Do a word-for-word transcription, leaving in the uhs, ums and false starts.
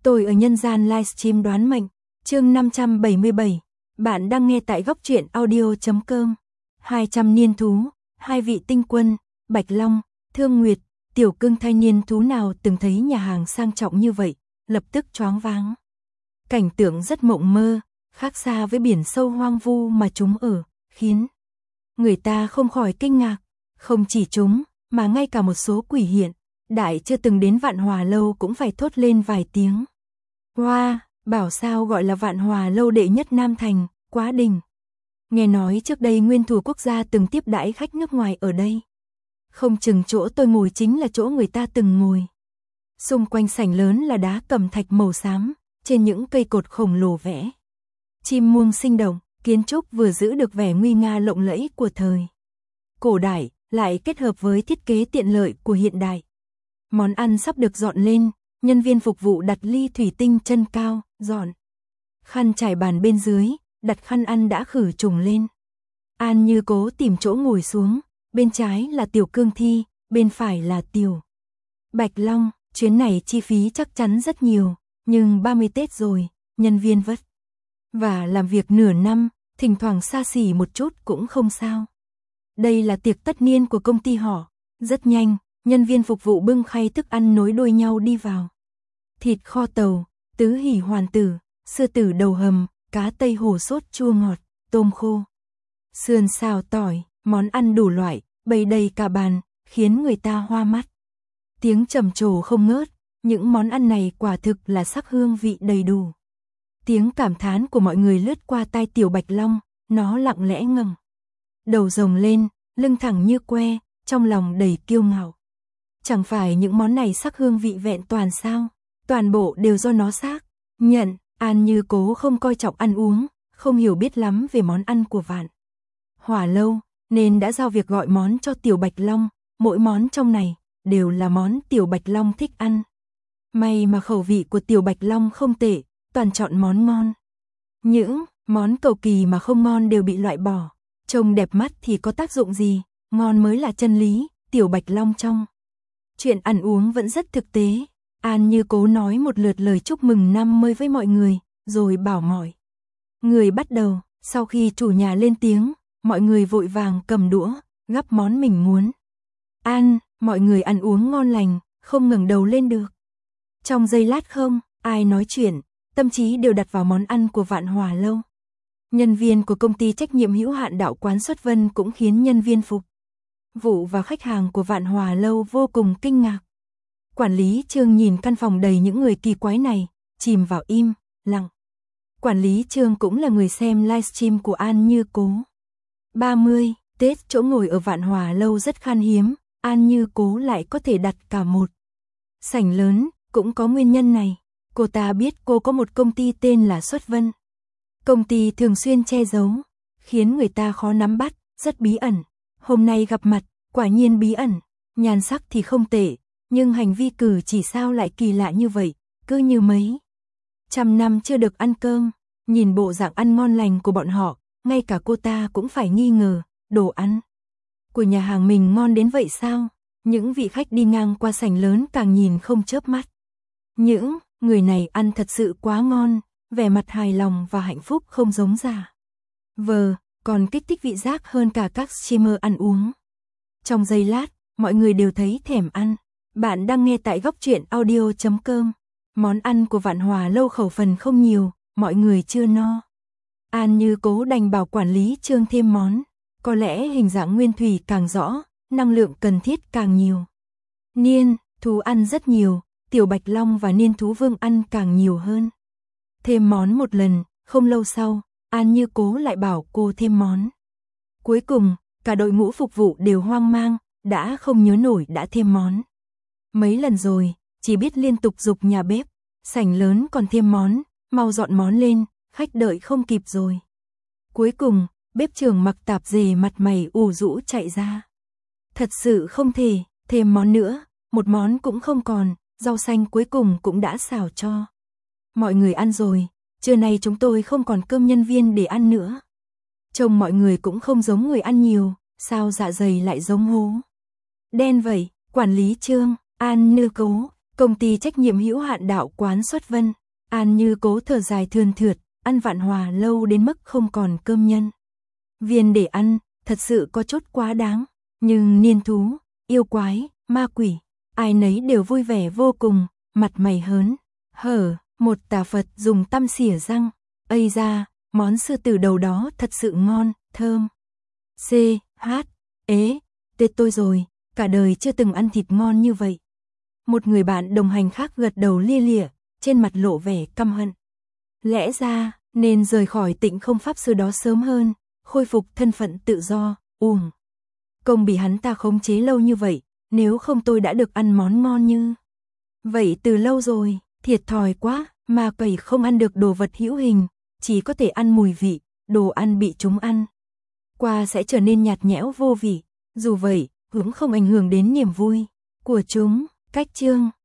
Tôi ở nhân gian livestream đoán mệnh, chương năm trăm bảy mươi bảy. Bạn đang nghe tại góc truyện audio chấm com. hai trăm niên thú, hai vị tinh quân, Bạch Long, Thương Nguyệt, Tiểu Cương Thai niên thú nào từng thấy nhà hàng sang trọng như vậy, lập tức choáng váng. Cảnh tượng rất mộng mơ, khác xa với biển sâu hoang vu mà chúng ở, khiến người ta không khỏi kinh ngạc. Không chỉ chúng, mà ngay cả một số quỷ hiện đại chưa từng đến Vạn Hòa Lâu cũng phải thốt lên vài tiếng. Wow, bảo sao gọi là Vạn Hòa Lâu đệ nhất Nam Thành, quá đỉnh. Nghe nói trước đây nguyên thủ quốc gia từng tiếp đãi khách nước ngoài ở đây. Không chừng chỗ tôi ngồi chính là chỗ người ta từng ngồi. Xung quanh sảnh lớn là đá cẩm thạch màu xám, trên những cây cột khổng lồ vẽ chim muông sinh động, kiến trúc vừa giữ được vẻ nguy nga lộng lẫy của thời cổ đại, lại kết hợp với thiết kế tiện lợi của hiện đại. Món ăn sắp được dọn lên, nhân viên phục vụ đặt ly thủy tinh chân cao, dọn khăn trải bàn bên dưới, đặt khăn ăn đã khử trùng lên. An Như cố tìm chỗ ngồi xuống, bên trái là Tiểu Cương Thi, bên phải là Tiểu Bạch Long. Chuyến này chi phí chắc chắn rất nhiều, nhưng ba mươi Tết rồi, nhân viên vất và làm việc nửa năm, thỉnh thoảng xa xỉ một chút cũng không sao. Đây là tiệc tất niên của công ty họ. Rất nhanh, nhân viên phục vụ bưng khay thức ăn nối đuôi nhau đi vào. Thịt kho tàu, tứ hỉ hoàn tử, sư tử đầu hầm, cá tây hồ sốt chua ngọt, tôm khô, sườn xào tỏi, món ăn đủ loại, bày đầy cả bàn, khiến người ta hoa mắt. Tiếng trầm trồ không ngớt, những món ăn này quả thực là sắc hương vị đầy đủ. Tiếng cảm thán của mọi người lướt qua tai Tiểu Bạch Long, nó lặng lẽ ngẩng đầu rồng lên, lưng thẳng như que, trong lòng đầy kiêu ngạo. Chẳng phải những món này sắc hương vị vẹn toàn sao? Toàn bộ đều do nó xác nhận. An Như cố không coi trọng ăn uống, không hiểu biết lắm về món ăn của Vạn Hòa Lâu, nên đã giao việc gọi món cho Tiểu Bạch Long. Mỗi món trong này đều là món Tiểu Bạch Long thích ăn. May mà khẩu vị của Tiểu Bạch Long không tệ, toàn chọn món ngon. Những món cầu kỳ mà không ngon đều bị loại bỏ. Trông đẹp mắt thì có tác dụng gì, ngon mới là chân lý. Tiểu Bạch Long trong chuyện ăn uống vẫn rất thực tế. An Như cố nói một lượt lời chúc mừng năm mới với mọi người, rồi bảo mọi người bắt đầu. Sau khi chủ nhà lên tiếng, mọi người vội vàng cầm đũa, gắp món mình muốn ăn. Mọi người ăn uống ngon lành, không ngẩng đầu lên được. Trong giây lát không ai nói chuyện, tâm trí đều đặt vào món ăn của Vạn Hòa Lâu. Nhân viên của công ty trách nhiệm hữu hạn Đạo Quán Xuất Vân cũng khiến nhân viên phục vụ và khách hàng của Vạn Hòa Lâu vô cùng kinh ngạc. Quản lý Trương nhìn căn phòng đầy những người kỳ quái này, chìm vào im lặng. Quản lý Trương cũng là người xem livestream của An Như cố. ba mươi Tết chỗ ngồi ở Vạn Hòa Lâu rất khan hiếm, An Như cố lại có thể đặt cả một sảnh lớn, cũng có nguyên nhân này. Cô ta biết cô có một công ty tên là Xuất Vân. Công ty thường xuyên che giấu, khiến người ta khó nắm bắt, rất bí ẩn. Hôm nay gặp mặt, quả nhiên bí ẩn. Nhan sắc thì không tệ, nhưng hành vi cử chỉ sao lại kỳ lạ như vậy, cứ như mấy trăm năm chưa được ăn cơm. Nhìn bộ dạng ăn ngon lành của bọn họ, ngay cả cô ta cũng phải nghi ngờ, đồ ăn của nhà hàng mình ngon đến vậy sao? Những vị khách đi ngang qua sảnh lớn càng nhìn không chớp mắt. Những người này ăn thật sự quá ngon, vẻ mặt hài lòng và hạnh phúc không giống giả vờ, còn kích thích vị giác hơn cả các streamer ăn uống. Trong giây lát, mọi người đều thấy thèm ăn. Bạn đang nghe tại góc truyện audio chấm com. Món ăn của Vạn Hòa Lâu khẩu phần không nhiều, mọi người chưa no. An Như cố đành bảo quản lý Trương thêm món. Có lẽ hình dạng nguyên thủy càng rõ, năng lượng cần thiết càng nhiều. Niên thú ăn rất nhiều, Tiểu Bạch Long và niên thú vương ăn càng nhiều hơn. Thêm món một lần, không lâu sau, An Như cố lại bảo cô thêm món. Cuối cùng, cả đội ngũ phục vụ đều hoang mang, đã không nhớ nổi đã thêm món mấy lần rồi, chỉ biết liên tục giục nhà bếp. Sảnh lớn còn thêm món, mau dọn món lên, khách đợi không kịp rồi. Cuối cùng, bếp trưởng mặc tạp dề mặt mày ủ rũ chạy ra. Thật sự không thể, thêm món nữa, một món cũng không còn, rau xanh cuối cùng cũng đã xào cho mọi người ăn rồi, trưa nay chúng tôi không còn cơm nhân viên để ăn nữa. Trông mọi người cũng không giống người ăn nhiều, sao dạ dày lại giống hố đen vậy? Quản lý Trương, An Như cố Công ty trách nhiệm hữu hạn Đạo quán Xuất Vân, An Như cố thở dài thườn thượt, ăn Vạn Hòa lâu đến mức không còn cơm nhân viên để ăn, thật sự có chút quá đáng, nhưng niên thú, yêu quái, ma quỷ, ai nấy đều vui vẻ vô cùng, mặt mày hớn hở, một tà Phật dùng tăm xỉa răng, ây da, món sư tử đầu đó thật sự ngon, thơm. C, H, ế, tết tôi rồi, cả đời chưa từng ăn thịt ngon như vậy. Một người bạn đồng hành khác gật đầu lia lịa, trên mặt lộ vẻ căm hận. Lẽ ra, nên rời khỏi Tịnh Không Pháp Sư đó sớm hơn, khôi phục thân phận tự do, uổng. Công bị hắn ta khống chế lâu như vậy, nếu không tôi đã được ăn món ngon như vậy từ lâu rồi, thiệt thòi quá, mà quỷ không ăn được đồ vật hữu hình, chỉ có thể ăn mùi vị, đồ ăn bị chúng ăn qua sẽ trở nên nhạt nhẽo vô vị, dù vậy, cũng không ảnh hưởng đến niềm vui của chúng. Cách chương